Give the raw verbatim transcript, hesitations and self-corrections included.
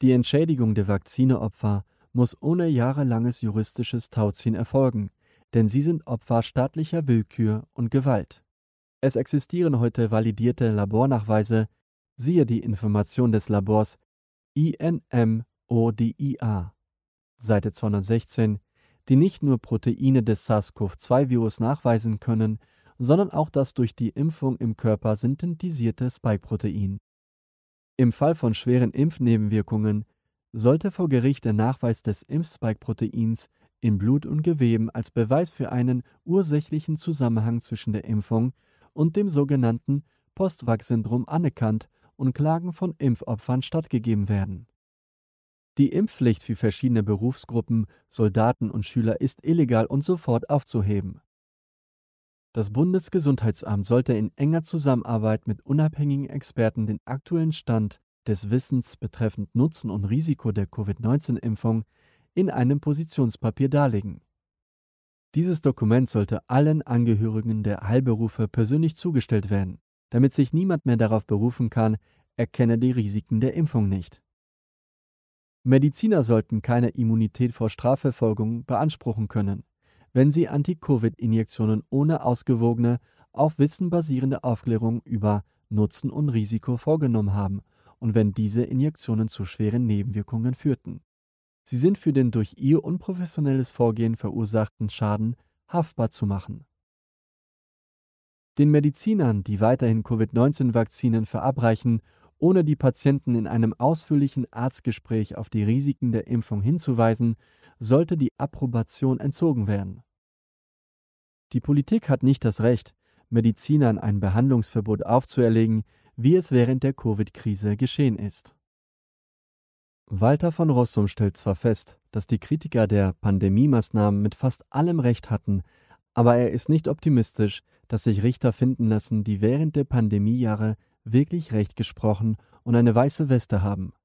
Die Entschädigung der Vakzineopfer muss ohne jahrelanges juristisches Tauziehen erfolgen, denn sie sind Opfer staatlicher Willkür und Gewalt. Es existieren heute validierte Labornachweise, siehe die Information des Labors I N M O D I A, Seite zweihundertsechzehn, die nicht nur Proteine des SARS-CoV zwei Virus nachweisen können, sondern auch das durch die Impfung im Körper synthetisierte Spike-Protein. Im Fall von schweren Impfnebenwirkungen sollte vor Gericht der Nachweis des Impf-Spike-Proteins in Blut und Geweben als Beweis für einen ursächlichen Zusammenhang zwischen der Impfung und dem sogenannten Post-Vax-Syndrom anerkannt und Klagen von Impfopfern stattgegeben werden. Die Impfpflicht für verschiedene Berufsgruppen, Soldaten und Schüler ist illegal und sofort aufzuheben. Das Bundesgesundheitsamt sollte in enger Zusammenarbeit mit unabhängigen Experten den aktuellen Stand des Wissens betreffend Nutzen und Risiko der Covid neunzehn Impfung in einem Positionspapier darlegen. Dieses Dokument sollte allen Angehörigen der Heilberufe persönlich zugestellt werden, damit sich niemand mehr darauf berufen kann, er kenne die Risiken der Impfung nicht. Mediziner sollten keine Immunität vor Strafverfolgung beanspruchen können, wenn sie Anti-Covid-Injektionen ohne ausgewogene, auf Wissen basierende Aufklärung über Nutzen und Risiko vorgenommen haben und wenn diese Injektionen zu schweren Nebenwirkungen führten. Sie sind für den durch ihr unprofessionelles Vorgehen verursachten Schaden haftbar zu machen. Den Medizinern, die weiterhin Covid neunzehn Vakzinen verabreichen, ohne die Patienten in einem ausführlichen Arztgespräch auf die Risiken der Impfung hinzuweisen, sollte die Approbation entzogen werden. Die Politik hat nicht das Recht, Medizinern ein Behandlungsverbot aufzuerlegen, wie es während der Covid-Krise geschehen ist. Walter von Rossum stellt zwar fest, dass die Kritiker der Pandemiemaßnahmen mit fast allem Recht hatten, aber er ist nicht optimistisch, dass sich Richter finden lassen, die während der Pandemiejahre wirklich Recht gesprochen und eine weiße Weste haben.